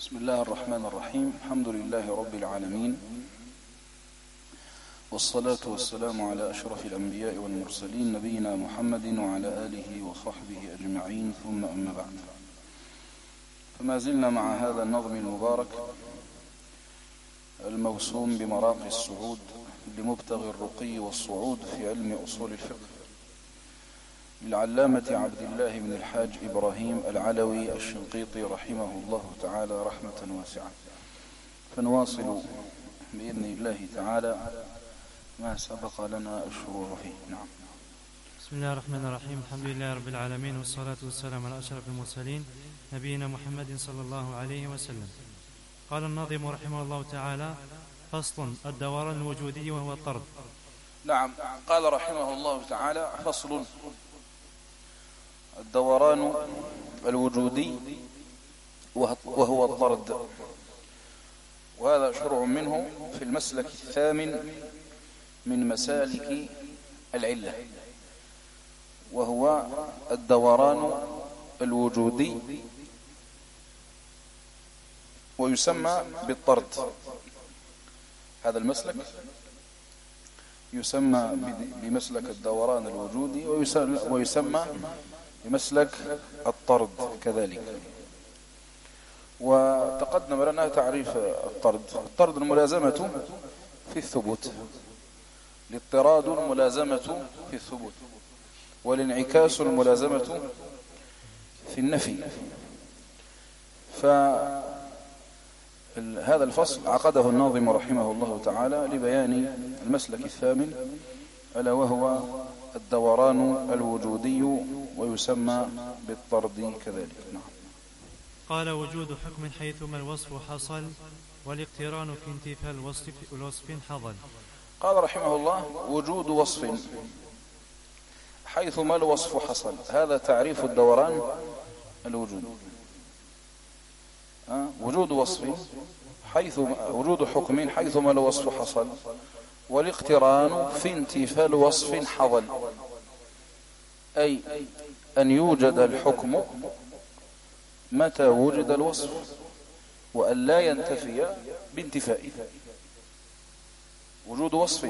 بسم الله الرحمن الرحيم. الحمد لله رب العالمين، والصلاة والسلام على أشرف الأنبياء والمرسلين نبينا محمد وعلى آله وصحبه أجمعين، ثم أما بعد. فما زلنا مع هذا النظم المبارك الموسوم بمراقي الصعود لمبتغي الرقي والصعود في علم أصول الفقه للعلامة عبد الله بن الحاج إبراهيم العلوي الشنقيطي رحمه الله تعالى رحمة واسعة. فنواصل بإذن الله تعالى ما سبق لنا الشروع فيه. نعم. بسم الله الرحمن الرحيم. الحمد لله رب العالمين، والصلاة والسلام على أشرف المرسلين نبينا محمد صلى الله عليه وسلم. قال الناظم رحمه الله تعالى: فصل: الدوران الوجودي وهو الطرد. نعم. قال رحمه الله تعالى: فصل: الدوران الوجودي وهو الطرد. وهذا شرع منه في المسلك الثامن من مسالك العلة، وهو الدوران الوجودي، ويسمى بالطرد. هذا المسلك يسمى بمسلك الدوران الوجودي، ويسمى بمسلك الطرد كذلك. وتقدم لنا تعريف الطرد: الطرد الملازمة في الثبوت، الاضطراد الملازمة في الثبوت، والانعكاس الملازمة في النفي. فهذا الفصل عقده الناظم رحمه الله تعالى لبيان المسلك الثامن، ألا وهو الدوران الوجودي، ويسمى بالطرد كذلك. نعم. قال: وجود حكم حيثما الوصف حصل، والاقتران في انتفاء الوصف حضل. قال رحمه الله: وجود وصف حيثما الوصف حصل، هذا تعريف الدوران الوجودي. وجود وصف وجود حكم حيثما الوصف حصل، والاقتران في انتفاء الوصف حضل، أي أن يوجد الحكم متى وجد الوصف، وأن لا ينتفي بانتفائه. وجود وصف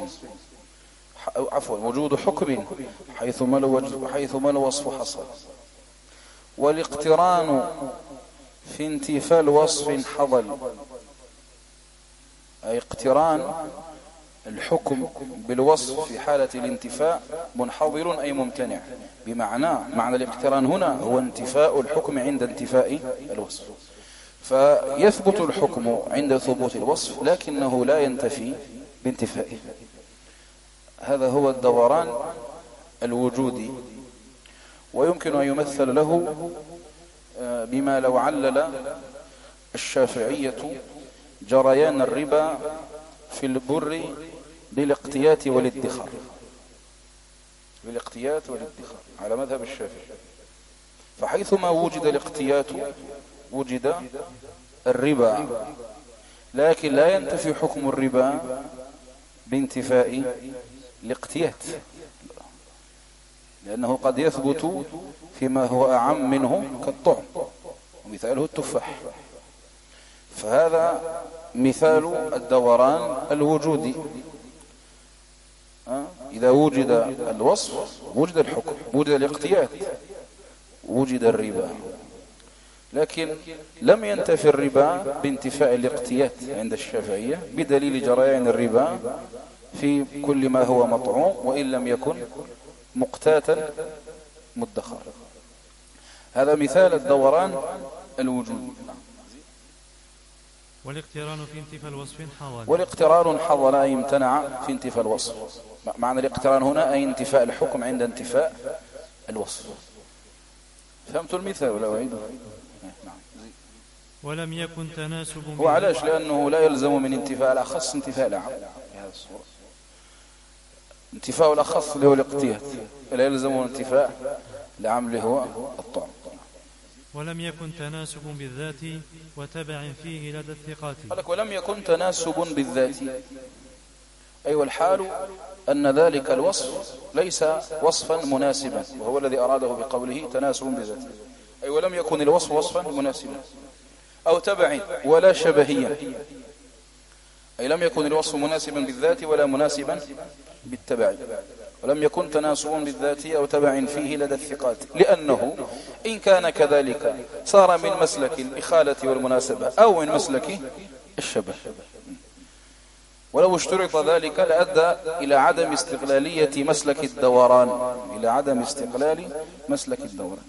وجود حكم حيثما الوصف حصل، والاقتران في انتفاء الوصف حضل، أي اقتران الحكم بالوصف في حالة الانتفاء منحضر أي ممتنع. معنى الاقتران هنا هو انتفاء الحكم عند انتفاء الوصف، فيثبت الحكم عند ثبوت الوصف لكنه لا ينتفي بانتفائه. هذا هو الدوران الوجودي. ويمكن أن يمثل له بما لو علل الشافعية جريان الربا في البر بالاقتيات والادخار، على مذهب الشافعي. فحيثما وجد الاقتيات وجد الربا، لكن لا ينتفي حكم الربا بانتفاء الاقتيات، لأنه قد يثبت فيما هو أعم منه كالطعم، ومثاله التفاح. فهذا مثال الدوران الوجودي. إذا وجد الوصف وجد الحكم، وجد الاقتيات، وجد الربا، لكن لم ينتفي الربا بانتفاء الاقتيات عند الشافعية بدليل جريان الربا في كل ما هو مطعوم وإن لم يكن مقتاتا مدخر. هذا مثال الدوران الوجودي. والاقتران في انتفاء الوصف حضل. والاقتران حضل أي امتنع في انتفاء الوصف. معنى الاقتران هنا أي انتفاء الحكم عند انتفاء الوصف. فهمت المثال ولا أعيده؟ ولم يكن تناسب. وعلاش؟ لأنه لا يلزم من انتفاء الأخص انتفاء الأعم في هذه الصورة. انتفاء الأخص اللي هو الاقتيات، لا يلزم من انتفاء الأعم اللي هو الطعم. ولم يكن تناسب بالذات وتبع فيه لدى الثقات. قالك: ولم يكن تناسب بالذات، أي والحال أن ذلك الوصف ليس وصفا مناسبا، وهو الذي أراده بقوله تناسب بذاته، أي ولم يكن الوصف وصفا مناسبا. أو تبع ولا شبهية، أي لم يكن الوصف مناسبا بالذات ولا مناسبا بالتبع، ولم يكن تناسب بالذات أو تبع فيه لدى الثقات، لأنه إن كان كذلك صار من مسلك الإخالة والمناسبة أو من مسلك الشبه، ولو اشترط ذلك لأدى إلى عدم استقلالية مسلك الدوران، إلى عدم استقلال مسلك الدوران.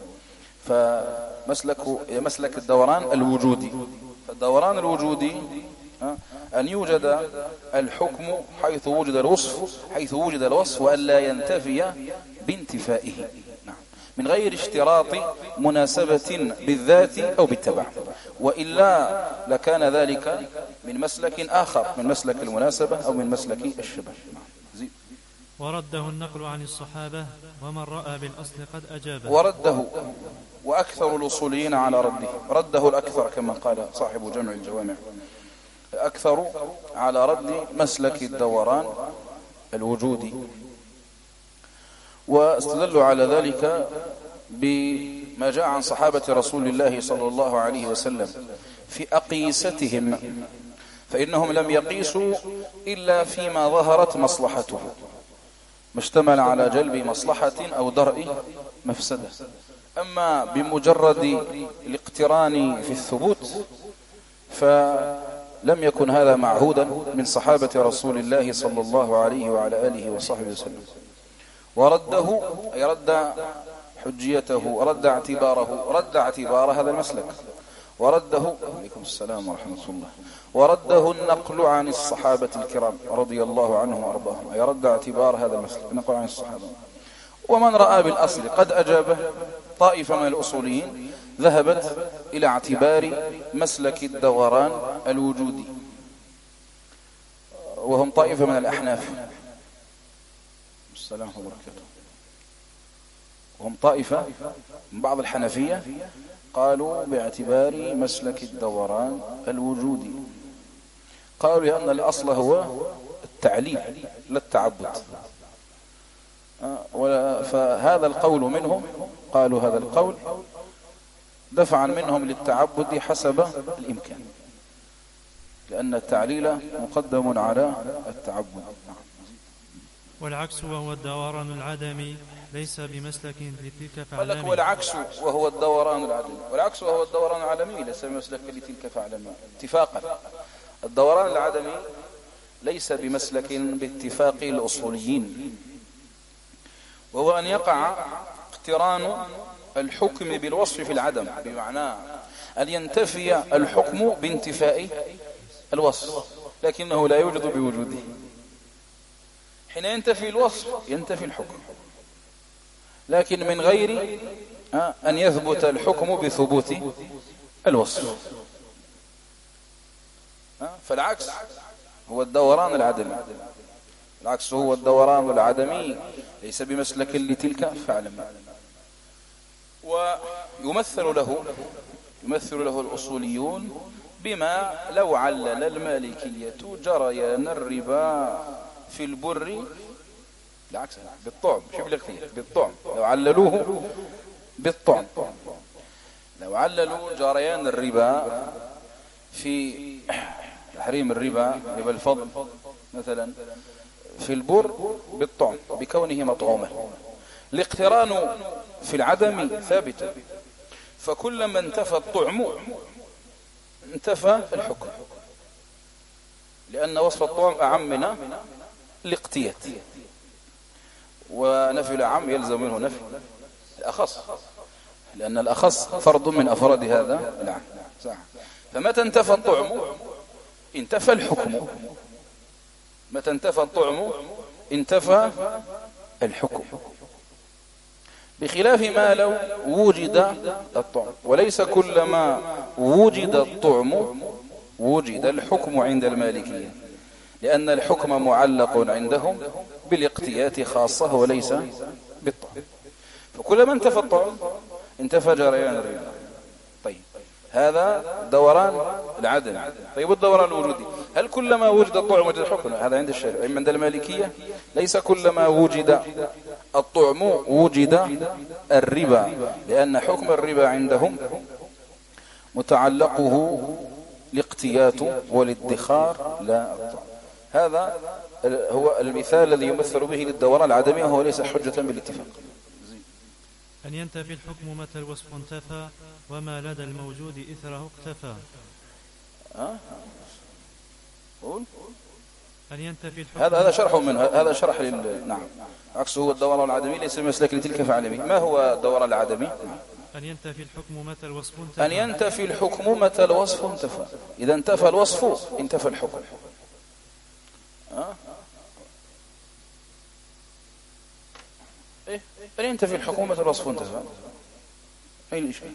فمسلك الدوران الوجودي، فالدوران الوجودي أن يوجد الحكم حيث وجد الوصف وأن لا ينتفي بانتفائه، من غير اشتراط مناسبة بالذات أو بالتبع، وإلا لكان ذلك من مسلك آخر، من مسلك المناسبة أو من مسلك الشبه. ورده النقل عن الصحابة ومن رأى بالأصل قد أجابه. ورده، وأكثر الأصوليين على رده الأكثر كما قال صاحب جمع الجوامع، أكثر على رد مسلك الدوران الوجودي، واستدلوا على ذلك بما جاء عن صحابة رسول الله صلى الله عليه وسلم في أقيستهم، فإنهم لم يقيسوا إلا فيما ظهرت مصلحته، ما اشتمل على جلب مصلحة أو درء مفسدة. أما بمجرد الاقتران في الثبوت فلم يكن هذا معهودا من صحابة رسول الله صلى الله عليه وعلى آله وصحبه وسلم. ورده أي رد حجيته، رد اعتبار هذا المسلك، ورده عليكم السلام ورحمة الله، ورده النقل عن الصحابة الكرام رضي الله عنهم وأرضاهم، أي رد اعتبار هذا المسلك، النقل عن الصحابة. ومن رأى بالأصل قد أجابه، طائفة من الأصوليين ذهبت إلى اعتبار مسلك الدوران الوجودي، وهم طائفة من الأحناف، السلام وبركاته، وهم طائفة من بعض الحنفية قالوا باعتبار مسلك الدوران الوجودي، قالوا لأن الأصل هو التعليل لا التعبد، فهذا القول منهم، قالوا هذا القول دفعا منهم للتعبد حسب الإمكان، لأن التعليل مقدم على التعبد. والعكس وهو الدوران العدمي ليس بمسلك لتلك فعلمي. فعلمي. والعكس وهو الدوران العدمي، والعكس وهو الدوران العالمي ليس بمسلك لتلك فعلمي اتفاقا. الدوران العدمي ليس بمسلك باتفاق الأصوليين، وهو أن يقع اقتران الحكم بالوصف في العدم، بمعنى أن ينتفي الحكم بانتفاء الوصف، لكنه لا يوجد بوجوده. حين ينتفي الوصف ينتفي الحكم، لكن من غير أن يثبت الحكم بثبوت الوصف. فالعكس هو الدوران العدمي، العكس هو الدوران العدمي ليس بمسلك لتلك فعلم. ويمثل له الأصوليون بما لو علل المالكية جريان الربا في البر، بالعكس بالطعم، شوف الاختيار بالطعم، لو عللوه بالطعم، لو عللوا جريان الربا في تحريم الربا الفضل مثلا في البر بالطعم بكونه مطعوما، الاقتران في العدم ثابت، فكلما انتفى الطعم انتفى الحكم، لأن وصف الطعم أعم من الاقتيات، ونفي الأعم يلزم منه نفي الأخص، لأن الأخص فرد من أفراد هذا العام. فمتى انتفى الطعم انتفى الحكم، متى انتفى الطعم انتفى الحكم، بخلاف ما لو وجد الطعم، وليس كلما وجد الطعم وجد الحكم عند المالكية، لأن الحكم معلق عندهم بالاقتيات خاصة وليس بالطعم، فكلما انتفى الطعم انتفى جريان الربا. طيب هذا دوران العدم. طيب الدوران الوجودي، هل كلما وجد الطعم وجد الحكم؟ هذا عند الشافعي. عند المالكية ليس كلما وجد الطعم وجد الربا، لأن حكم الربا عندهم متعلقه الاقتيات والادخار لا الطعم. هذا هو المثال الذي يمثل به للدوران العدمي، وهو ليس حجة بالاتفاق. أن ينتفي الحكم متى الوصف انتفى وما لدى الموجود إثره اقتفى. قول. أن ينتفي الحكم. هذا شرح منه، هذا شرح نعم. عكسه هو الدوران العدمي ليس مسلك لتلك فعلمي. ما هو الدوران العدمي؟ أن ينتفي الحكم متى الوصف انتفى. أن ينتفي الحكم متى الوصف انتفى. إذا انتفى الوصف انتفى الحكم. أن ينتفي الحكم متى الوصف انتفى. أين الإشكال؟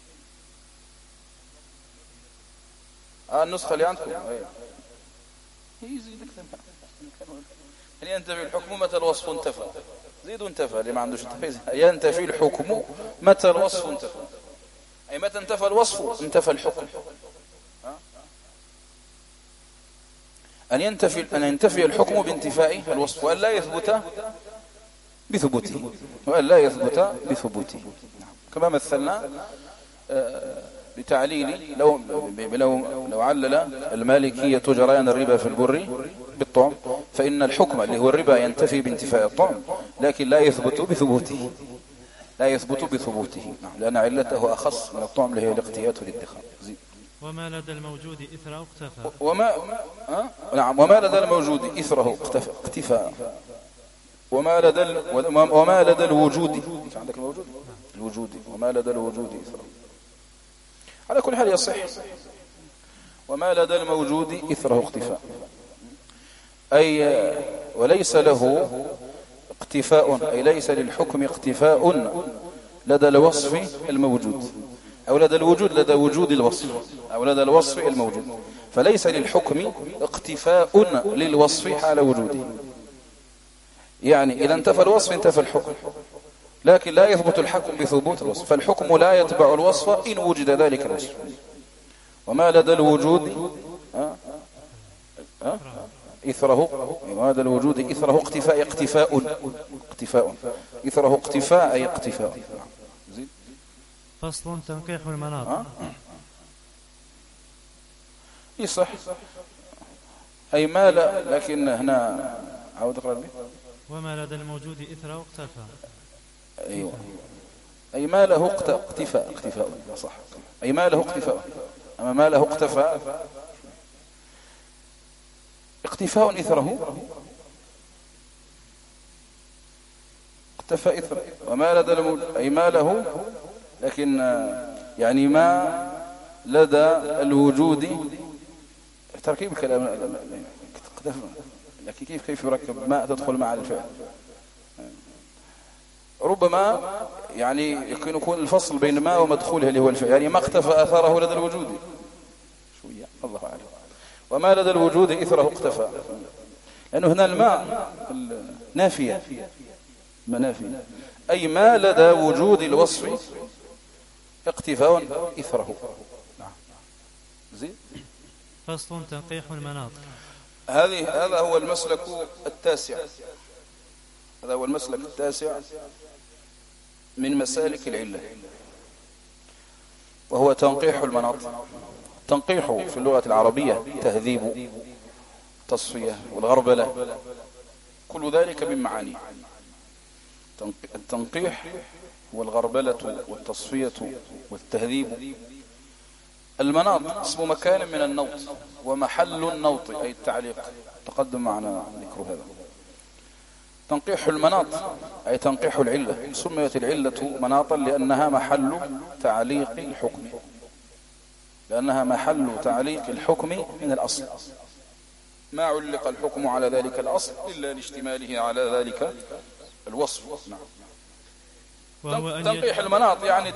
النسخة اللي عندكم يزيدك أن ينتفي الحكم متى الوصف انتفى. زيد انتفى اللي ما عندوش انتفى. ينتفي الحكم متى الوصف انتفى، أي متى انتفى الوصف انتفى الحكم. أن ينتفي الحكم بانتفاء الوصف وأن لا يثبت بثبوته، وأن لا يثبت بثبوته، كما مثلنا بتعليل لو علل المالكية جريان الربا في البر بالطعم، فإن الحكم اللي هو الربا ينتفي بانتفاء الطعم، لكن لا يثبت بثبوته، لأن علته أخص من الطعم اللي هي الاقتيات والادخار. وما لدى الموجود إثره اقتفى. وما لدى الموجود إثره اقتفاء. وما لدى الوجود، عندك الوجود وما لدى الوجود إثره. على كل حال يصح. وما لدى الموجود إثره اقتفاء، أي وليس له اقتفاء، أي ليس للحكم اقتفاء لدى الوصف الموجود، أو لدى الوجود لدى وجود الوصف، أو لدى الوصف الموجود، فليس للحكم اقتفاء للوصف حال وجوده. يعني إذا انتفى الوصف انتفى الحكم، لكن لا يثبت الحكم بثبوت الوصف، فالحكم لا يتبع الوصف إن وجد ذلك الوصف. وما لدى الوجود إثره، وما لدى الوجود إثره اقتفاء إثره اقتفاء أي اقتفاء. فصل تنقيح المناط. يصح أي ما لا، لكن هنا عاود اقرأ به. وما لدى الموجود إثره اقتفى. أيوة، أي ما له اقتفاء صح، أي ما له اقتفاء. أما ما له اقتفاء إثره اقتفى إثره. وما لدى الموجود أي ما له، لكن يعني ما لدى الوجود تركيب الكلام، لكن كيف يركب ما تدخل مع الفعل. ربما يعني يكون الفصل بين ما ومدخوله اللي هو الفعل، يعني ما اقتفى أثره لدى الوجود شوية، الله أعلم. وما لدى الوجود إثره اقتفى، لأنه هنا الماء نافية، أي ما لدى وجود الوصف اقتفاء إثره. زين. فصل تنقيح المناط. هذا هو المسلك التاسع، من مسالك العلة، وهو تنقيح المناط. تنقيح في اللغة العربية تهذيب، تصفية، والغربلة، كل ذلك من معاني. التنقيح والغربلة والتصفية والتهذيب. المناط اسم مكان من النوط، ومحل النوط أي التعليق، تقدم معنا ذكر هذا. تنقيح المناط أي تنقيح العلة. سميت العلة مناطا لأنها محل تعليق الحكم، من الأصل. ما علق الحكم على ذلك الأصل إلا لاشتماله على ذلك الوصف. تنقيح المناط يعني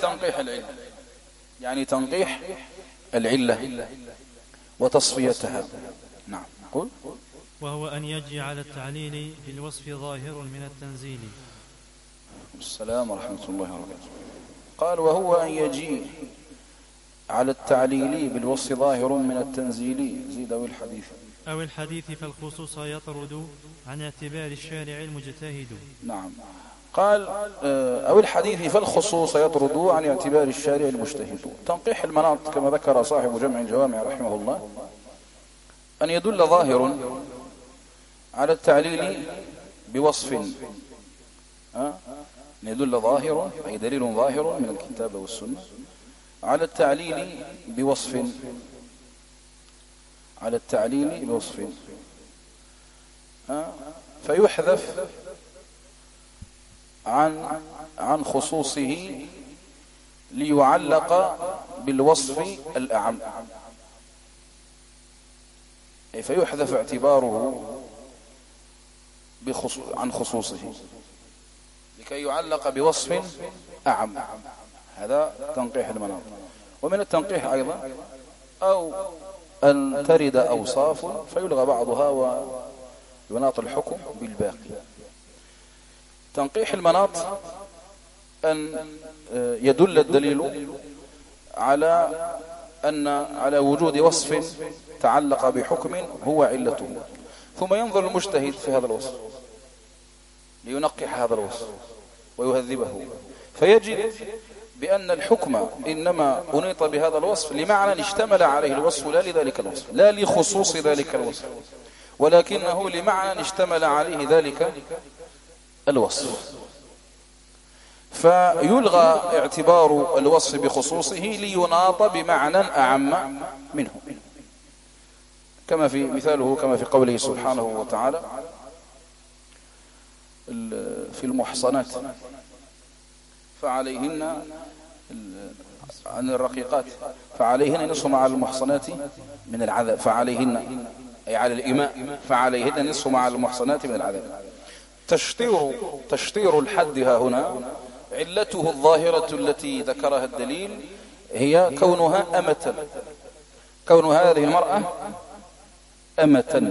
تنقيح العلة وتصفيتها. نعم. قل. وهو أن يجي على التعليل بالوصف ظاهر من التنزيل. السلام ورحمة الله وبركاته. قال وهو أن يجي على التعليل بالوصف ظاهر من التنزيل. زيد أو الحديث فالخصوص يطرد عن اعتبار الشارع المجتهد. نعم. قال أو الحديث فالخصوص يطرد عن اعتبار الشارع المجتهد. تنقيح المناط كما ذكر صاحب جمع الجوامع رحمه الله أن يدل ظاهر على التعليل بوصف، أن يدل ظاهر أي دليل ظاهر من الكتاب والسنة على التعليل بوصف، على التعليل بوصف، فيحذف عن خصوصه ليعلق بالوصف الأعم، فيحذف اعتباره عن خصوصه لكي يعلق بوصف أعم. هذا تنقيح المناط. ومن التنقيح أيضا أو أن ترد أوصاف فيلغى بعضها ويناط الحكم بالباقي. تنقيح المناط أن يدل الدليل على وجود وصف تعلق بحكم هو علته، ثم ينظر المجتهد في هذا الوصف لينقح هذا الوصف ويهذبه، فيجد بأن الحكم إنما أنيط بهذا الوصف لمعنى اشتمل عليه الوصف لا لذلك الوصف، لا لخصوص ذلك الوصف، ولكنه لمعنى اشتمل عليه ذلك الوصف، فيلغى اعتبار الوصف بخصوصه ليناط بمعنى أعم منه، كما في مثاله كما في قوله سبحانه وتعالى في المحصنات فعليهن عن الرقيقات فعليهن نصف مع المحصنات من العذاب، فعليهن أي على الإماء فعليهن نصف مع المحصنات من العذاب. تشطير الحد ها هنا علته الظاهرة التي ذكرها الدليل هي كونها أمة، كون هذه المرأة أمة،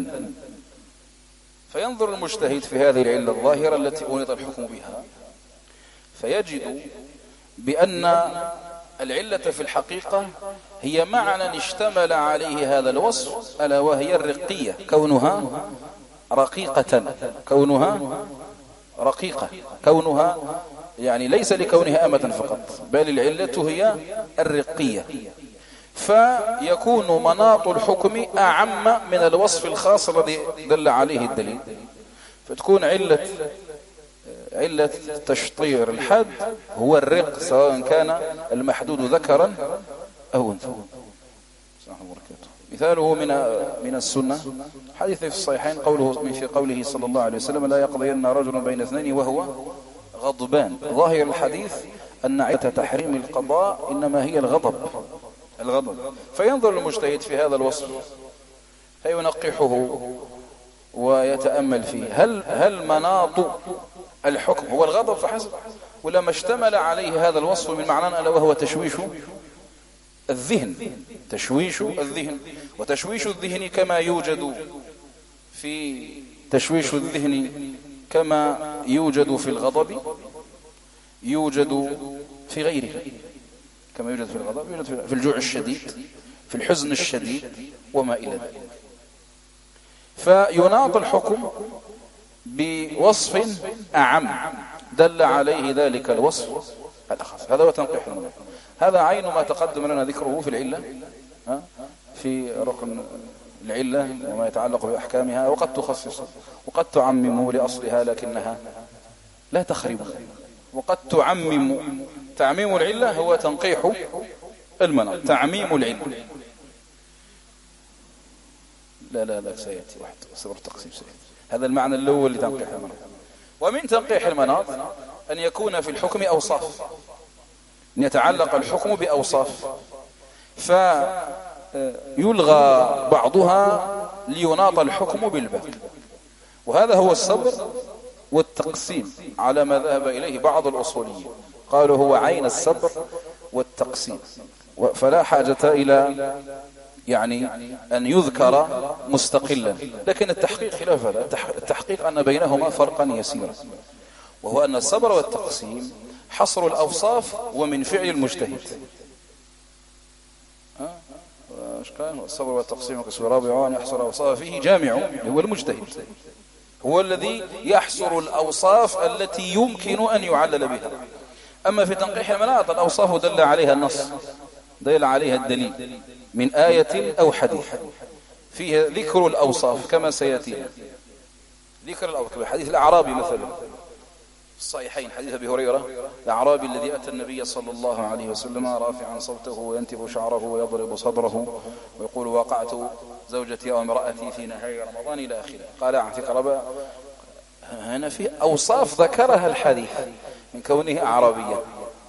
فينظر المجتهد في هذه العلة الظاهرة التي أنيط الحكم بها فيجد بأن العلة في الحقيقة هي معنى اشتمل عليه هذا الوصف، ألا وهي الرقية، كونها رقيقة، كونها رقيقة، كونها يعني ليس لكونها أمة فقط، بل العلة هي الرقية، فيكون مناط الحكم أعم من الوصف الخاص الذي دل عليه الدليل، فتكون علة تشطير الحد هو الرق، سواء كان المحدود ذكرا أو أنثى. مثاله من السنة حديث في الصحيحين قوله صلى الله عليه وسلم لا يقضين رجل بين اثنين وهو غضبان. ظاهر الحديث أن علة تحريم القضاء إنما هي الغضب، فينظر المجتهد في هذا الوصف فينقحه ويتأمل فيه، هل مناط الحكم هو الغضب فحسب، ولا ما اشتمل عليه هذا الوصف من معنى ألا وهو تشويش الذهن، تشويش الذهن. وتشويش الذهن كما يوجد في تشويش الذهن كما يوجد في الغضب يوجد في غيره، كما يوجد في الغضب يوجد في الجوع الشديد، في الحزن الشديد وما إلى ذلك. فيناط الحكم بوصف أعم دل عليه ذلك الوصف الأخص. هذا هو تنقيح المناط. هذا عين ما تقدم لنا ذكره في العلة، في ركن العلة وما يتعلق بأحكامها، وقد تخصص وقد تعمم لأصلها لكنها لا تخرب، وقد تعمم. تعميم العلة هو تنقيح المناط، تعميم العلة. لا سيأتي واحد صبر تقسيم سيأتي. هذا المعنى الأول لتنقيح المناط. ومن تنقيح المناط أن يكون في الحكم أوصاف، أن يتعلق الحكم بأوصاف فيلغى بعضها ليناط الحكم بالباقي. وهذا هو الصبر والتقسيم على ما ذهب إليه بعض الأصوليين، قالوا هو عين الصبر والتقسيم، فلا حاجة إلى يعني أن يذكر مستقلا، لكن التحقيق خلاف هذا. التحقيق أن بينهما فرقا يسيرا، وهو أن الصبر والتقسيم حصر الأوصاف ومن فعل المجتهد. الصبر والتقسيم قسم رابع وأن يحصر أوصاف فيه جامع هو المجتهد. هو الذي يحصر الأوصاف التي يمكن أن يعلل بها. أما في تنقيح المناط الأوصاف دل عليها النص، دل عليها الدليل من آية أو حديث فيها ذكر الأوصاف كما سيأتي. ذكر الأوصاف حديث الأعرابي مثلا الصحيحين، حديث أبي هريرة الأعرابي الذي أتى النبي صلى الله عليه وسلم رافعا صوته وينتف شعره ويضرب صدره ويقول وقعت زوجتي أو امرأتي في نهار رمضان إلى آخره. قال اعتق ربا. هنا في أوصاف ذكرها الحديث من كونه أعرابيا،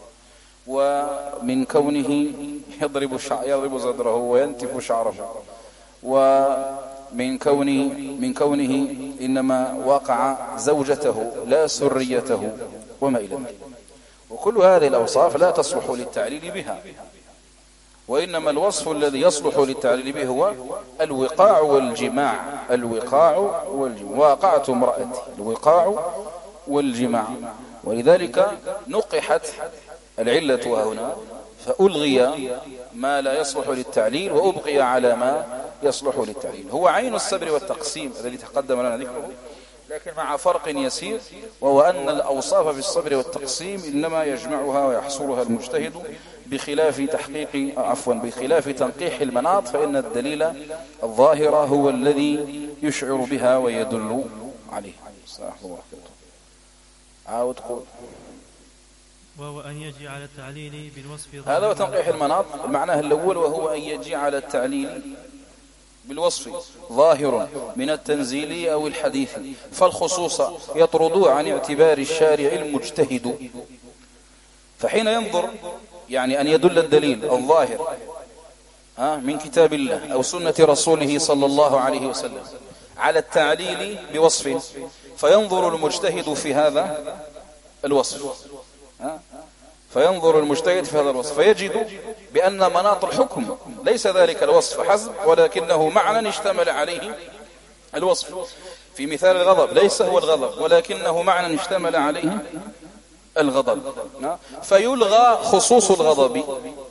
ومن كونه يضرب صدره وينتف شعره، ومن كونه إنما وقع زوجته لا سريته وما إلى ذلك. وكل هذه الأوصاف لا تصلح للتعليل بها، وإنما الوصف الذي يصلح للتعليل به هو الوقاع والجماع. الوقاع والجماع، واقعت امرأتي، الوقاع والجماع. ولذلك نقحت العلة هنا، فألغي ما لا يصلح للتعليل وأبقي على ما يصلح للتعليل. هو عين الصبر والتقسيم الذي تقدم لنا ذكره، لكن مع فرق يسير، وهو أن الأوصاف في الصبر والتقسيم إنما يجمعها ويحصرها المجتهد بخلاف بخلاف تنقيح المناط، فإن الدليل الظاهر هو الذي يشعر بها ويدل عليه. عاود قول. وهو أن يجي على التعليل بالوصف. هذا وتنقيح المناط معناه الأول، وهو أن يجي على التعليل بالوصف ظاهر من التنزيل أو الحديث، فالخصوص يطرد عن اعتبار الشارع المجتهد. فحين ينظر يعني أن يدل الدليل الظاهر من كتاب الله أو سنة رسوله صلى الله عليه وسلم على التعليل بوصف، فينظر المجتهد في هذا الوصف، فينظر المجتهد في هذا الوصف فيجد بأن مناط الحكم ليس ذلك الوصف حسب، ولكنه معنى اشتمل عليه الوصف. في مثال الغضب ليس هو الغضب، ولكنه معنى اشتمل عليه الغضب، فيلغى خصوص الغضب،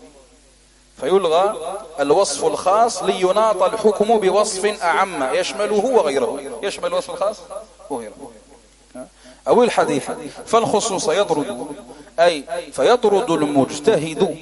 فيلغى الوصف الخاص ليناط الحكم بوصف أعم يشمله وغيره، يشمل الوصف الخاص وغيره. أو الحديث فالخصوص يطرد، أي فيطرد المجتهد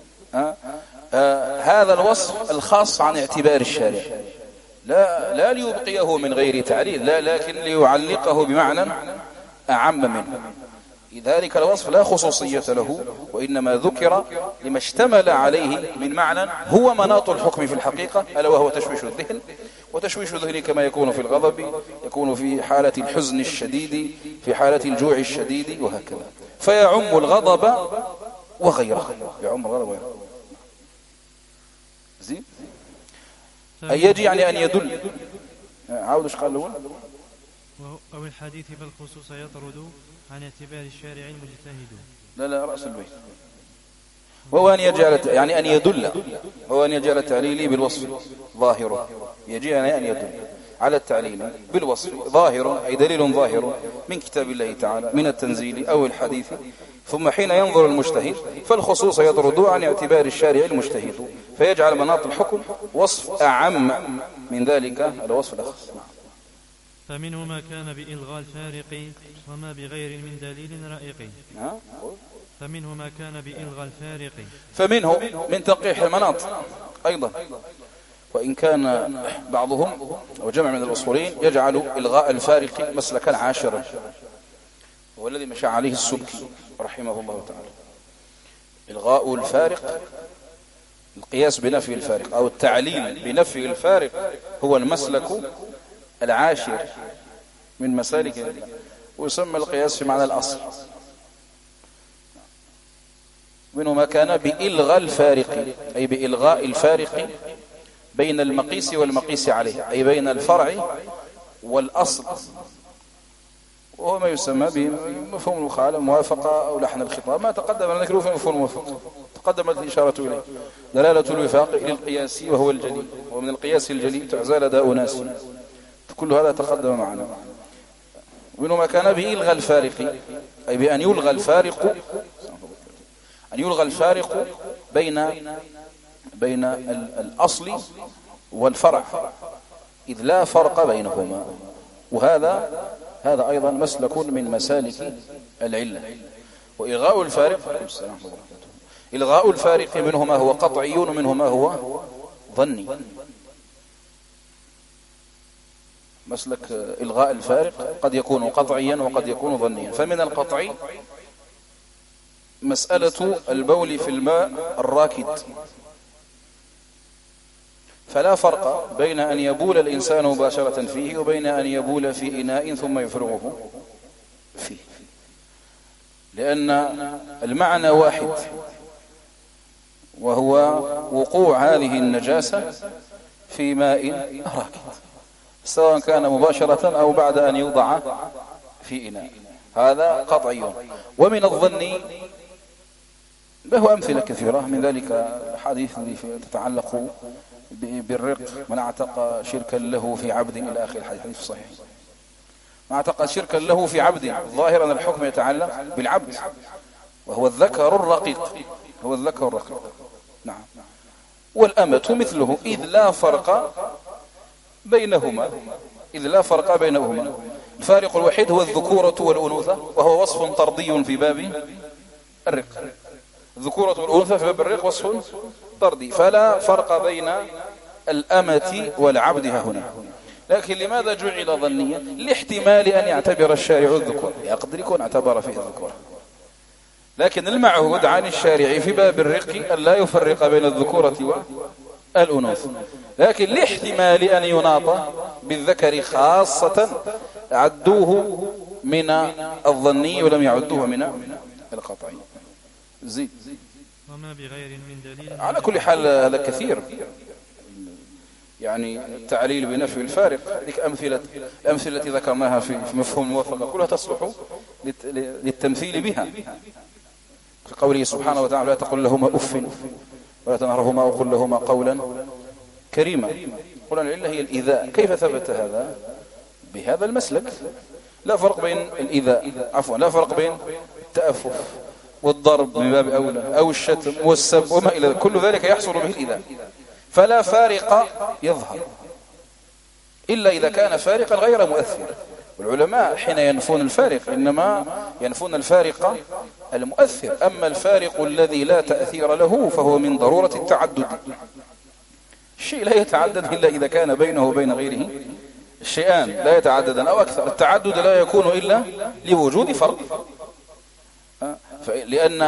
هذا الوصف الخاص عن اعتبار الشارع، لا ليبقيه من غير تعليل، لا، لكن ليعلقه بمعنى أعم منه. ذلك الوصف لا خصوصية له، وإنما ذكر لما اشتمل عليه من معنى هو مناط الحكم في الحقيقة، ألا وهو تشويش الذهن. وتشويش الذهن كما يكون في الغضب يكون في حالة الحزن الشديد، في حالة الجوع الشديد، وهكذا. فيعم الغضب وغيره، يعم الغضب وغيره. زين. أن يجي يعني أن يدل. عاود ايش قال الأول؟ أو الحديث بالخصوص يطرد عن اعتبار الشارع المجتهد. لا رأس البيت. وهو أن يجعل يعني أن يدل، هو أن يجعل التعليل بالوصف ظاهر، يجي يعني أن يدل على التعليل بالوصف ظاهر، أي دليل ظاهر من كتاب الله تعالى من التنزيل أو الحديث. ثم حين ينظر المجتهد فالخصوص يطرد عن اعتبار الشارع المجتهد، فيجعل مناط الحكم وصف أعم من ذلك الوصف الأخص. فمنه ما كان بإلغاء الفارق وما بغير من دليل رائق. فمنه ما كان بإلغاء الفارق، فمنه من تنقيح المناط أيضا. وإن كان بعضهم أو جمع من الأصولين يجعل إلغاء الفارق مسلكا عاشرا، هو الذي مشى عليه السبكي رحمه الله تعالى. إلغاء الفارق، القياس بنفي الفارق أو التعليل بنفي الفارق، هو المسلك العاشر من مسالك، ويسمى القياس في معنى الأصل. منه ما كان بإلغاء الفارق، أي بإلغاء الفارق بين المقيس والمقيس عليه، أي بين الفرع والأصل، وهو ما يسمى بمفهوم المخالفة، موافقة أو لحن الخطاب، ما تقدم ذكره في مفهوم الموافقة، تقدمت الإشارة إليه. دلالة الوفاق للقياس وهو الجلي، ومن القياس الجلي تعزال داء ناس، كل هذا تقدم معنا. ومنه ما كان بإلغاء الفارق، أي بأن يلغى الفارق، أن يلغى الفارق بين الأصل والفرع، إذ لا فرق بينهما، هذا أيضا مسلك من مسالك العلة. وإلغاء الفارق منه ما هو قطعي ومنه ما هو ظني. مسلك إلغاء الفارق قد يكون قطعيا وقد يكون ظنيا. فمن القطعي مسألة البول في الماء الراكد، فلا فرق بين أن يبول الإنسان مباشرة فيه وبين أن يبول في إناء ثم يفرغه فيه، لأن المعنى واحد، وهو وقوع هذه النجاسة في ماء راكد، سواء كان مباشرة أو بعد أن يوضع في إناء. هذا قطعي. ومن الظن له أمثلة كثيرة، من ذلك الحديث الذي تتعلق بالرق: من اعتق شركا له في عبد، إلى آخر الحديث الصحيح. من اعتق شركا له في عبد، ظاهرا الحكم يتعلق بالعبد وهو الذكر الرقيق، هو الذكر الرقيق. نعم. والأمة مثله، إذ لا فرق بينهما. الفارق الوحيد هو الذكورة والأنوثة، وهو وصف طردي في باب الرق. الذكورة والأنوثة في باب الرق وصف طردي، فلا فرق بين الأمة والعبد هنا. لكن لماذا جعل ظنيا؟ لاحتمال أن يعتبر الشارع الذكور، يقدر يكون اعتبر فيه الذكور، لكن المعهود عن الشارع في باب الرق أن لا يفرق بين الذكورة والأنوث، لكن لاحتمال أن يناط بالذكر خاصة عدوه من الظني ولم يعدوه من القطعي. زيد. وما بغير من دليل. على كل حال هذا كثير، يعني التعليل بنفي الفارق. ذيك الأمثلة التي ذكرناها في مفهوم الموافقة كلها تصلح للتمثيل بها، في قوله سبحانه وتعالى: لا تقل لهما أف ولا تنهرهما وقل لهما قولا كريما. قلنا العلة هي الإيذاء. كيف ثبت هذا؟ بهذا المسلك. لا فرق بين الإيذاء، لا فرق بين التأفف والضرب من باب أولى، أو الشتم والسب وما إلى ذلك، كل ذلك يحصل به الإيذاء، فلا فارق يظهر إلا إذا كان فارقا غير مؤثر. والعلماء حين ينفون الفارق إنما ينفون الفارق المؤثر، أما الفارق الذي لا تأثير له فهو من ضرورة التعدد. الشيء لا يتعدد إلا إذا كان بينه وبين غيره شيئان لا يتعددان أو أكثر. التعدد لا يكون إلا لوجود فرق، لأن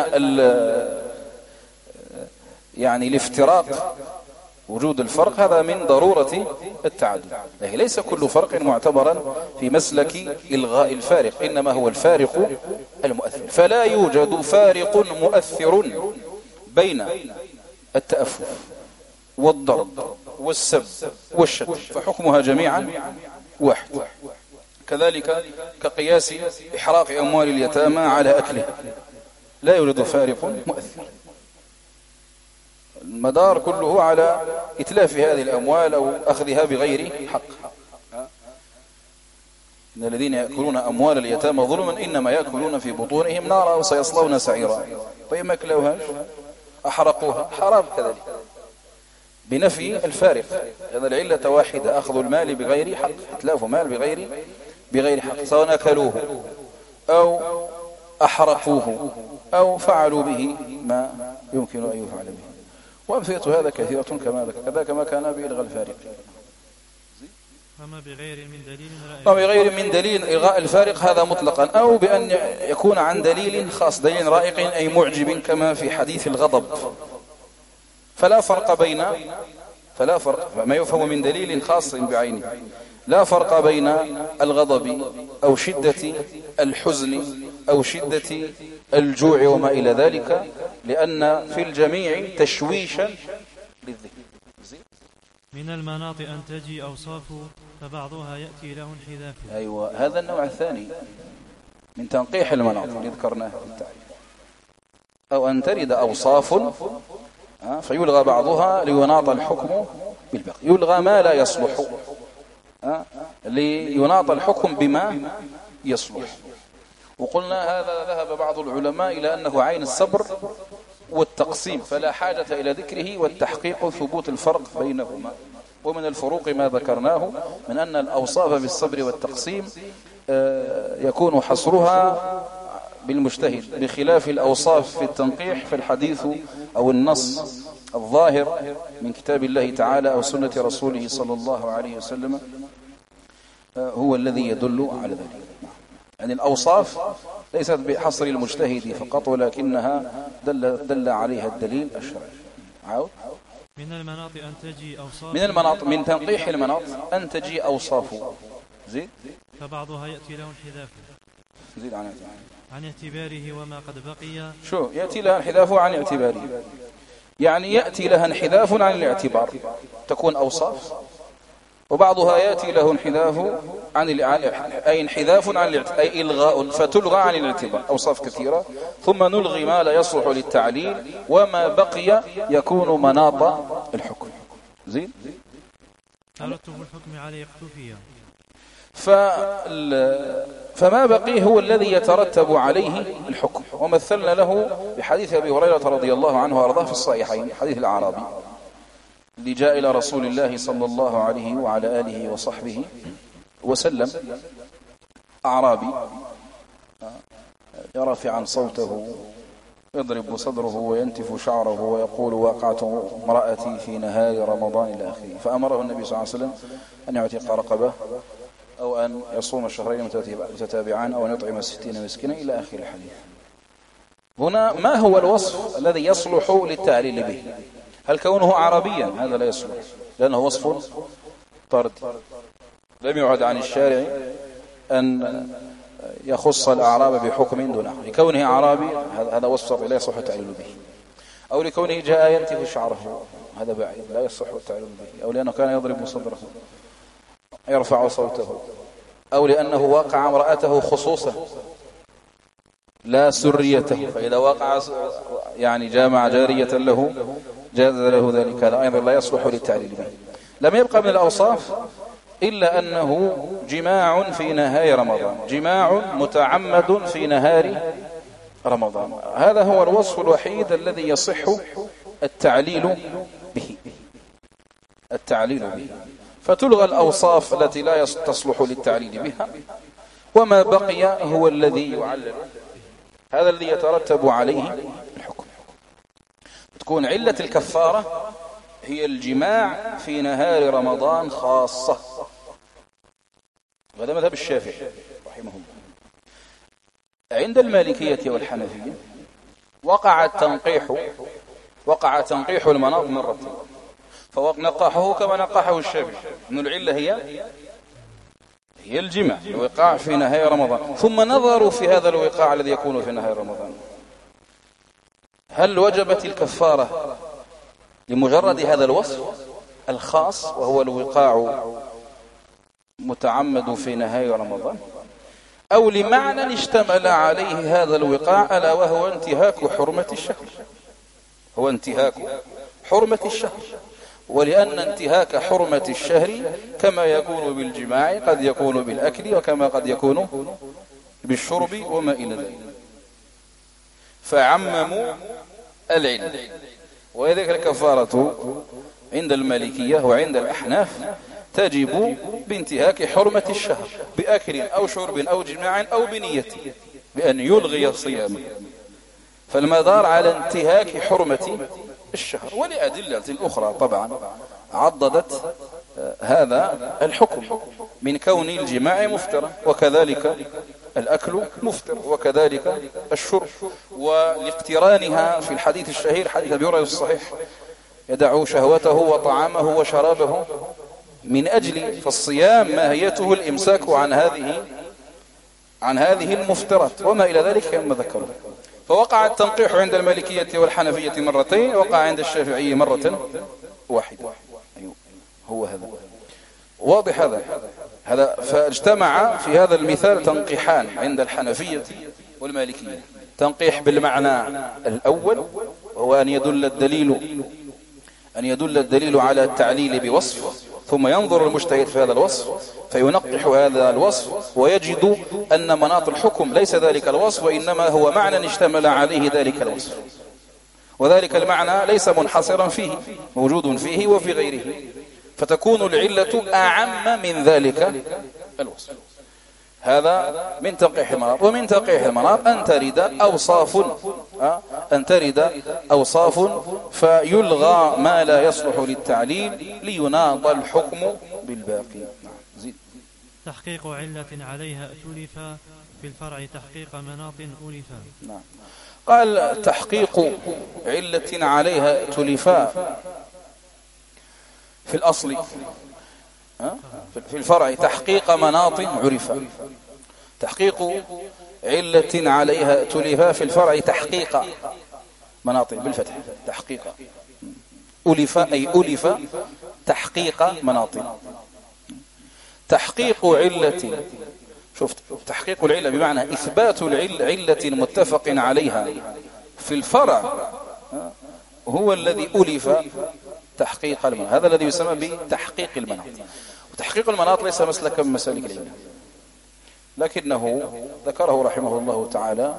يعني الافتراق، وجود الفرق هذا من ضرورة التعدد. ليس كل فرق معتبرا في مسلك إلغاء الفارق، إنما هو الفارق المؤثر. فلا يوجد فارق مؤثر بين التأفف والضرب والسب والشتم، فحكمها جميعا واحد. كذلك كقياس إحراق أموال اليتامى على أكله، لا يوجد فارق مؤثر. المدار كله على إتلاف هذه الأموال أو أخذها بغير حق. إن الذين يأكلون أموال اليتامى ظلما إنما يأكلون في بطونهم نارا وسيصلون سعيرا. طيب ما أكلوهاش، أحرقوها، حرام كذلك، بنفي الفارق. لأن العلة واحدة: أخذ المال بغير حق، إتلاف مال بغير حق، سواء أكلوه أو أحرقوه أو فعلوا به ما يمكن أن يفعل به. وأمثلة هذا كثيرة كما كان بإلغاء الفارق. وما بغير من دليل إلغاء الفارق هذا مطلقا، أو بأن يكون عن دليل خاص، دليل رائق أي معجب، كما في حديث الغضب. فلا فرق ما يفهم من دليل خاص بعينه. لا فرق بين الغضب أو شدة الحزن أو شدة الجوع وما إلى ذلك، لأن في الجميع تشويشا للذهن. من المناط أن تجي أوصاف فبعضها يأتي له انحذاف. أيوة، هذا النوع الثاني من تنقيح المناط اللي ذكرناه في التعريف. أو أن ترد أوصاف فيلغى بعضها ليناط الحكم بالباقي. يلغى ما لا يصلح ليناط الحكم بما يصلح. وقلنا هذا ذهب بعض العلماء إلى أنه عين الصبر والتقسيم، فلا حاجة إلى ذكره والتحقيق ثبوت الفرق بينهما. ومن الفروق ما ذكرناه من أن الأوصاف بالصبر والتقسيم يكون حصرها بالمجتهد، بخلاف الأوصاف في التنقيح فالحديث أو النص الظاهر من كتاب الله تعالى أو سنة رسوله صلى الله عليه وسلم هو الذي يدل على ذلك. يعني الأوصاف ليست بحصر المجتهد فقط، ولكنها دل عليها الدليل الشرعي. من المناط أن تجي أوصاف، من المناط من تنقيح المناط أن تجي أوصافه زيد، فبعضها يأتي له انحذاف زيد عن اعتباره وما قد بقي. شو يأتي لها انحذاف عن اعتباره؟ يعني يأتي لها انحذاف عن الاعتبار، تكون أوصاف، وبعضها يأتي له انحذاف أي انحذاف عن أي إلغاء فتلغى عن الاعتبار. أوصاف كثيرة، ثم نلغي ما لا يصلح للتعليل، وما بقي يكون مناط الحكم. زين ترتب الحكم عليه اقتفيا، فما بقي هو الذي يترتب عليه الحكم. ومثلنا له بحديث أبي هريرة رضي الله عنه وأرضاه في الصحيحين، حديث الأعرابي اللي جاء إلى رسول الله صلى الله عليه وعلى آله وصحبه وسلم، أعرابي يرفع صوته يضرب صدره وينتف شعره ويقول وقعت امرأتي في نهار رمضان إلى آخره. فأمره النبي صلى الله عليه وسلم أن يعتق رقبة أو أن يصوم شهرين متتابعان أو أن يطعم 60 مسكينا إلى آخر الحديث. هنا ما هو الوصف الذي يصلح للتعليل به؟ هل كونه عربيا؟ هذا لا يصلح، لأنه وصف طرد، لم يعد عن الشارع أن يخص الأعراب بحكم دون آخر. لكونه عربي هذا وصف لا يصح التعليل به، أو لكونه جاء ينتف شعره هذا بعيد لا يصح التعليل به، أو لأنه كان يضرب صدره يرفع صوته، أو لأنه وقع امرأته خصوصا لا سريته، فإذا وقع يعني جامع جارية له جاز له ذلك، هذا أيضا لا يصلح للتعليل به. لم يبقى من الأوصاف إلا أنه جماع في نهار رمضان، جماع متعمد في نهار رمضان. هذا هو الوصف الوحيد الذي يصح التعليل به، التعليل به. فتلغى الأوصاف التي لا تصلح للتعليل بها، وما بقي هو الذي يعلل، هذا الذي يترتب عليه الحكم. تكون علة الكفارة هي الجماع في نهار رمضان خاصة، وهذا مذهب الشافعي رحمه الله. عند المالكية والحنفية وقع تنقيح المناط مرتين، فنقحه كما نقحه الشافعي، أن العلة هي الجماع، الوقاع في نهار رمضان. ثم نظروا في هذا الوقاع الذي يكون في نهار رمضان، هل وجبت الكفارة لمجرد هذا الوصف الخاص وهو الوقاع متعمد في نهار رمضان، أو لمعنى اشتمل عليه هذا الوقاع ألا وهو انتهاك حرمة الشهر، هو انتهاك حرمة الشهر. ولأن انتهاك حرمة الشهر كما يكون بالجماع قد يكون بالأكل، وكما قد يكون بالشرب وما إلى ذلك، فعمموا العلم. وذلك الكفارة عند المالكية وعند الأحناف تجب بانتهاك حرمة الشهر بأكل أو شرب أو جماع أو بنية بأن يلغي الصيام، فالمدار على انتهاك حرمة الشهر. ولأدلة أخرى طبعا عضدت هذا الحكم من كون الجماع مفترا، وكذلك الأكل مفتر، وكذلك الشرب، ولاقترانها في الحديث الشهير حديث أبي هريرة الصحيح يدع شهوته وطعامه وشرابه من أجل، فالصيام ماهيته الإمساك عن هذه المفترات وما إلى ذلك كما ذكروا. فوقع التنقيح عند المالكية والحنفية مرتين، وقع عند الشافعية مرة واحدة. هو هذا واضح هذا. فاجتمع في هذا المثال تنقيحان عند الحنفية والمالكية، تنقيح بالمعنى الأول وهو أن يدل الدليل على التعليل بوصف، ثم ينظر المجتهد في هذا الوصف فينقح هذا الوصف ويجد أن مناط الحكم ليس ذلك الوصف، وإنما هو معنى اشتمل عليه ذلك الوصف، وذلك المعنى ليس منحصرا فيه، موجود فيه وفي غيره. فتكون العلة أعم من ذلك الوصف. هذا من تنقيح المناط. ومن تنقيح المناط أن ترد أوصاف فيلغى ما لا يصلح للتعليل ليناط الحكم بالباقي. زيد. تحقيق علة عليها أتلف في الفرع تحقيق مناط ألفا. نعم. قال تحقيق علة عليها أتلفا في الأصل في الفرع تحقيق مناط عرفا. تحقيق علة عليها أتلفا في الفرع تحقيق مناط بالفتح تحقيق ألف أي ألف تحقيق مناط. تحقيق علة شفت تحقيق العلة بمعنى إثبات علة متفق عليها في الفرع هو الذي ألف تحقيق المناط. هذا الذي يسمى بتحقيق المناط. وتحقيق المناط ليس مسلكا من مسالك العلم لكنه ذكره رحمه الله تعالى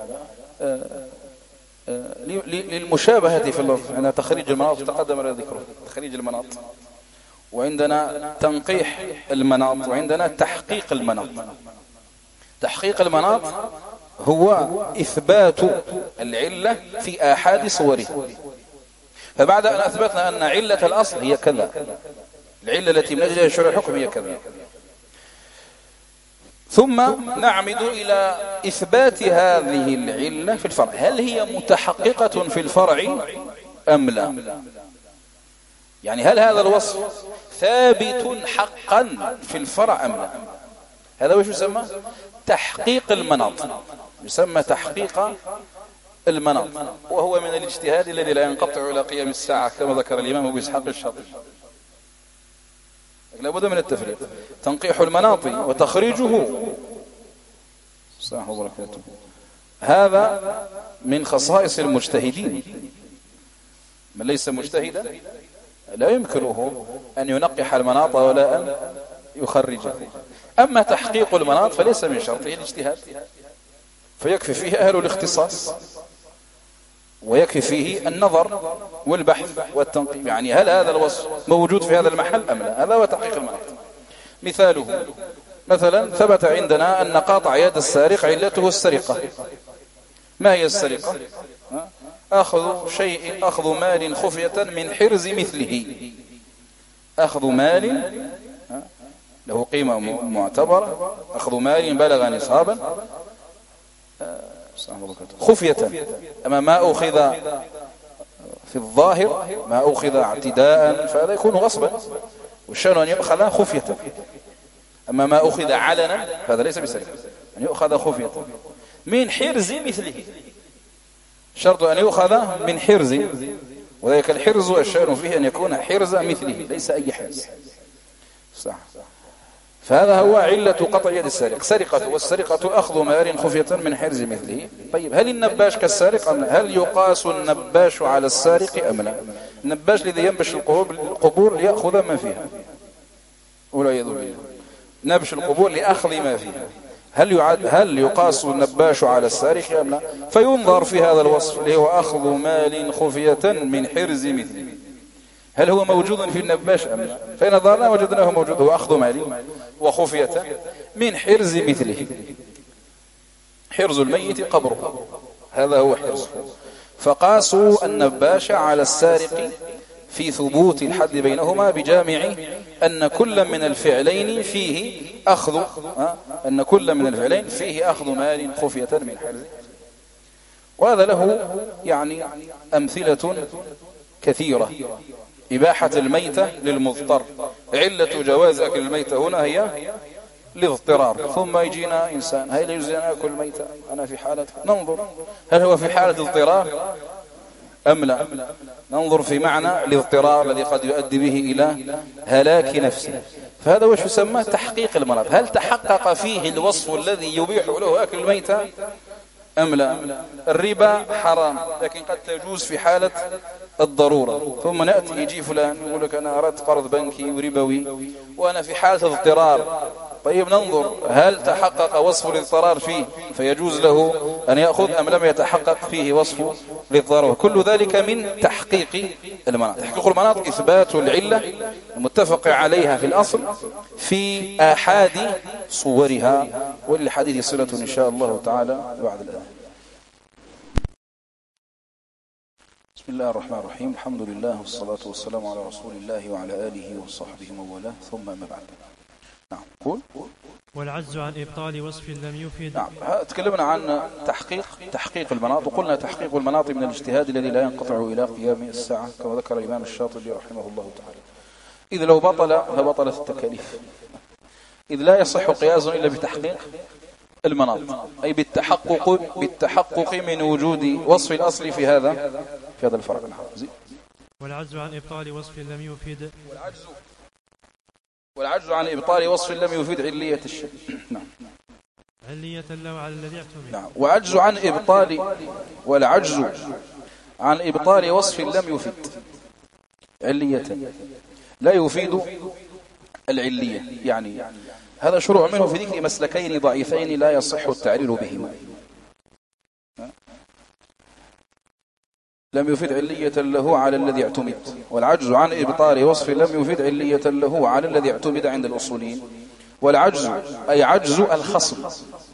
للمشابهة في اللفظ. عندنا تخريج المناط تقدم على ذكره تخريج المناط وعندنا تنقيح المناط وعندنا تحقيق المناط. تحقيق المناط هو إثبات العلة في آحاد صوره. فبعد أن أثبتنا أن علة الأصل هي كذا العلة التي من أجلها شرع الحكم هي كذا ثم نعمد إلى إثبات هذه العلة في الفرع. هل هي متحققة في الفرع أم لا؟ يعني هل هذا الوصف ثابت حقا في الفرع أم لا؟ هذا وش يسمى تحقيق المناط. يسمى تحقيق المناط وهو من الاجتهاد الذي لا ينقطع إلى قيام الساعة كما ذكر الإمام أبو إسحاق الشاطبي. لابد من التفريق. تنقيح المناط وتخريجه صح وبركاته هذا من خصائص المجتهدين. من ليس مجتهدا لا يمكنه أن ينقح المناط ولا أن يخرجه. أما تحقيق المناط فليس من شرطه الاجتهاد فيكفي فيه أهل الاختصاص ويكفي فيه النظر والبحث والتنقيب. يعني هل هذا الوصف موجود في هذا المحل أم لا؟ هذا هو تحقيق المناط. مثاله مثلا ثبت عندنا أن قاطع يد السارق علته السرقة. ما هي السرقة؟ أخذ مال خفية من حرز مثله. أخذ مال له قيمة معتبرة أخذ مال بلغ نصابا خفية. أما ما أخذ في الظاهر ما أخذ اعتداء فهذا يكون غصبا والشأن أن يؤخذ خفية. أما ما أخذ علنا فهذا ليس بسرقة أن يؤخذ خفية من حرز مثله. شرط أن يؤخذ من حرز وذلك الحرز الشأن فيه أن يكون حرز مثله ليس أي حرز صح. فهذا هو علة قطع يد السارق سرقة. والسرقة أخذ مال خفية من حرز مثله. طيب هل النباش كالسارق أم لا؟ هل يقاس النباش على السارق أم لا؟ النباش الذي ينبش القبور ليأخذ ما فيها ولا يضر نبش القبور لأخذ ما فيها. هل يقاس النباش على السارق أم لا؟ فينظر في هذا الوصف اللي هو أخذ مال خفية من حرز مثله هل هو موجود في النباش أم لا؟ فإن نظرنا وجدناه موجود. هو أخذ مال وخفية من حرز مثله. حرز الميت قبره هذا هو حرزه. فقاسوا النباش على السارق في ثبوت الحد بينهما بجامع أن كل من الفعلين فيه أخذ مال خفية من حرز. وهذا له يعني أمثلة كثيرة. إباحة الميتة للمضطر. علة جواز أكل الميتة هنا هي الاضطرار. ثم يجينا إنسان هل يجوز أن أكل الميتة أنا في حالة ننظر هل هو في حالة اضطرار أم لا. ننظر في معنى الاضطرار الذي قد يؤدي به إلى هلاك نفسه. فهذا وش يسمى تحقيق المناط. هل تحقق فيه الوصف الذي يبيح له أكل الميتة أم لا. الربا حرام لكن قد تجوز في حالة الضرورة. ثم نأتي يجي فلان يقول لك أنا أردت قرض بنكي وربوي وأنا في حالة اضطرار طيب ننظر هل تحقق وصف الاضطرار فيه فيجوز له أن يأخذ أم لم يتحقق فيه وصف الاضطرار. كل ذلك من تحقيق المناط. تحقيق المناط إثبات العلة المتفق عليها في الأصل في آحاد صورها، وللحديث صلة إن شاء الله تعالى بعد الآن. بسم الله الرحمن الرحيم. الحمد لله والصلاة والسلام على رسول الله وعلى آله وصحبه وموالاه، ثم ما بعد. نعم. قول. والعجز عن إبطال وصف لم يفيد. نعم. تكلمنا عن تحقيق المناط، وقلنا تحقيق المناط من الاجتهاد الذي لا ينقطع إلى قيام الساعة كما ذكر الإمام الشاطبي رحمه الله تعالى. إذ لو بطل فبطلت التكاليف، إذ لا يصح قياس إلا بتحقيق المناط، أي بالتحقق من وجود وصف الأصل في هذا الفرق. والعجز عن إبطال وصف لم يفيد. والعجز عن إبطال وصف لم يفيد علية الشيء. نعم. علية له على الذي اعتمد. نعم. والعجز عن إبطال وصف لم يفيد علية، لا يفيد العلية. يعني هذا شروع منه في ذكر مسلكين ضعيفين لا يصح التعليل بهما. لم يفيد علية له على الذي اعتمد. والعجز عن إبطال وصف لم يفيد علية له على الذي اعتمد عند الأصوليين. والعجز أي عجز الخصم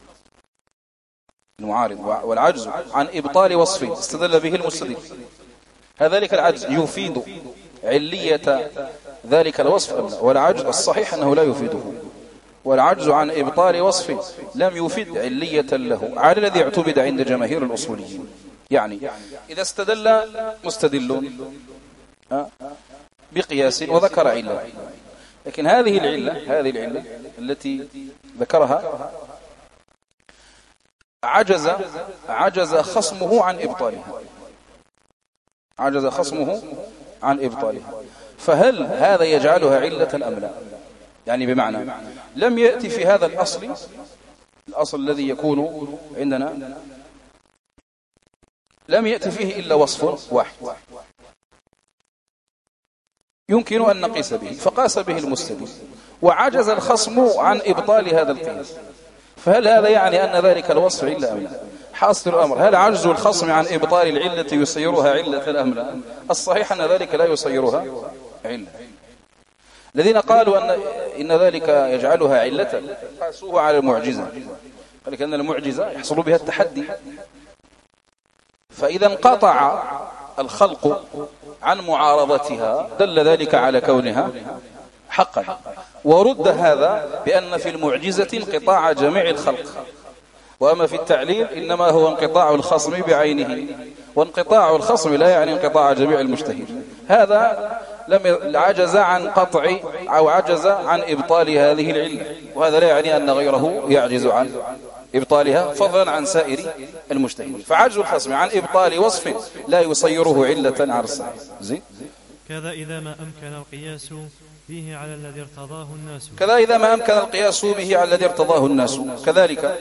المعارض. والعجز عن إبطال وصف استدل به المستدل، هذلك العجز يفيد علية ذلك الوصف أم لا؟ والعجز الصحيح أنه لا يفيده. والعجز عن إبطال وصف لم يفيد علية له على الذي اعتمد عند جماهير الأصوليين. يعني إذا استدل مستدل بقياس وذكر علة، لكن هذه العلة التي ذكرها عجز خصمه عن إبطالها. فهل هذا يجعلها علة أم لا؟ يعني بمعنى لم يأتي في هذا الأصل الذي يكون عندنا لم يأتي فيه إلا وصف واحد يمكن أن نقيس به، فقاس به المستدل وعجز الخصم عن إبطال هذا القياس. فهل هذا يعني أن ذلك الوصف علة أم لا؟ حاصل الأمر، هل عجز الخصم عن إبطال العلة يسيرها علة أم لا؟ الصحيح أن ذلك لا يسيرها علة. الذين قالوا إن ذلك يجعلها علة قاسوها على المعجزة، قال أن المعجزة يحصل بها التحدي، فإذا انقطع الخلق عن معارضتها دل ذلك على كونها حقا. ورد هذا بأن في المعجزة انقطاع جميع الخلق، وأما في التعليل إنما هو انقطاع الخصم بعينه، وانقطاع الخصم لا يعني انقطاع جميع المجتهدين. هذا عجز عن قطع أو عجز عن إبطال هذه العلة، وهذا لا يعني أن غيره يعجز عن إبطالها فضلا عن سائر المجتهدين. فعجز الخصم عن إبطال وصف لا يصيره علة على الصحيح. كذا إذا ما أمكن القياس به على الذي ارتضاه الناس. كذلك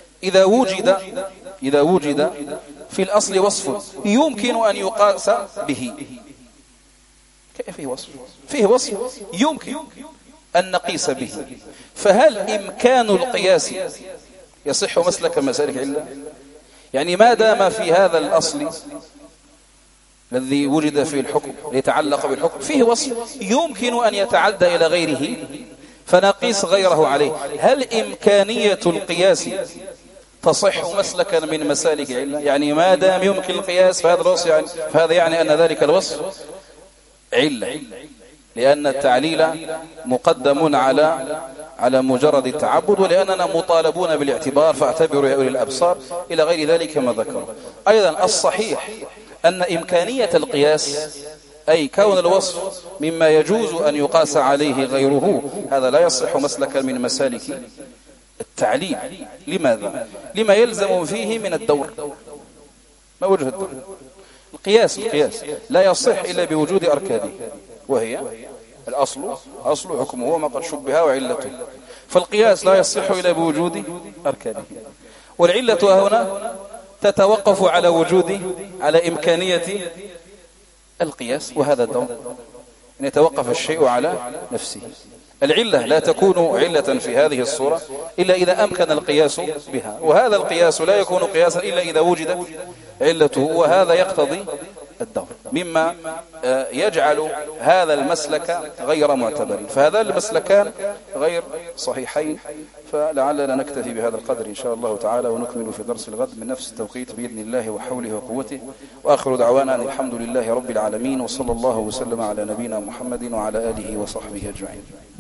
إذا وجد في الأصل وصف يمكن أن يقاس به. كيف فيه وصف يمكن أن نقيس به، فهل إمكان القياس يصح مسلك مسالك علة؟ يعني ما دام في هذا الأصل الذي وجد فيه الحكم يتعلق بالحكم فيه وصف يمكن أن يتعدى إلى غيره فنقيس غيره عليه، هل إمكانية القياس تصح مسلكا من مسالك علة؟ يعني ما دام يمكن القياس فهذا الوصف فهذا يعني أن ذلك الوصف علة، لأن التعليل مقدم على مجرد التعبد، ولأننا مطالبون بالاعتبار فاعتبروا يا أولي الأبصار إلى غير ذلك ما ذكروا. أيضا الصحيح أن إمكانية القياس أي كون الوصف مما يجوز أن يقاس عليه غيره هذا لا يصح مسلكا من مسالك التعليل. لماذا؟ لما يلزم فيه من الدور. ما وجه الدور؟ القياس لا يصح إلا بوجود أركانه، وهي الأصل حكمه وما قد شبه وعلته، فالقياس لا يصح إلا بوجود أركانه. والعلة هنا تتوقف على إمكانية القياس، وهذا الدور أن يتوقف الشيء على نفسه. العلة لا تكون علة في هذه الصورة إلا إذا أمكن القياس بها، وهذا القياس لا يكون قياسا إلا إذا وجد علته، وهذا يقتضي الدور، مما يجعل هذا المسلك غير معتبر. فهذا المسلكان غير صحيحين، فلعلنا نكتفي بهذا القدر إن شاء الله تعالى، ونكمل في درس الغد من نفس التوقيت بإذن الله وحوله وقوته. وآخر دعوانا أن الحمد لله رب العالمين، وصلى الله وسلم على نبينا محمد وعلى آله وصحبه أجمعين.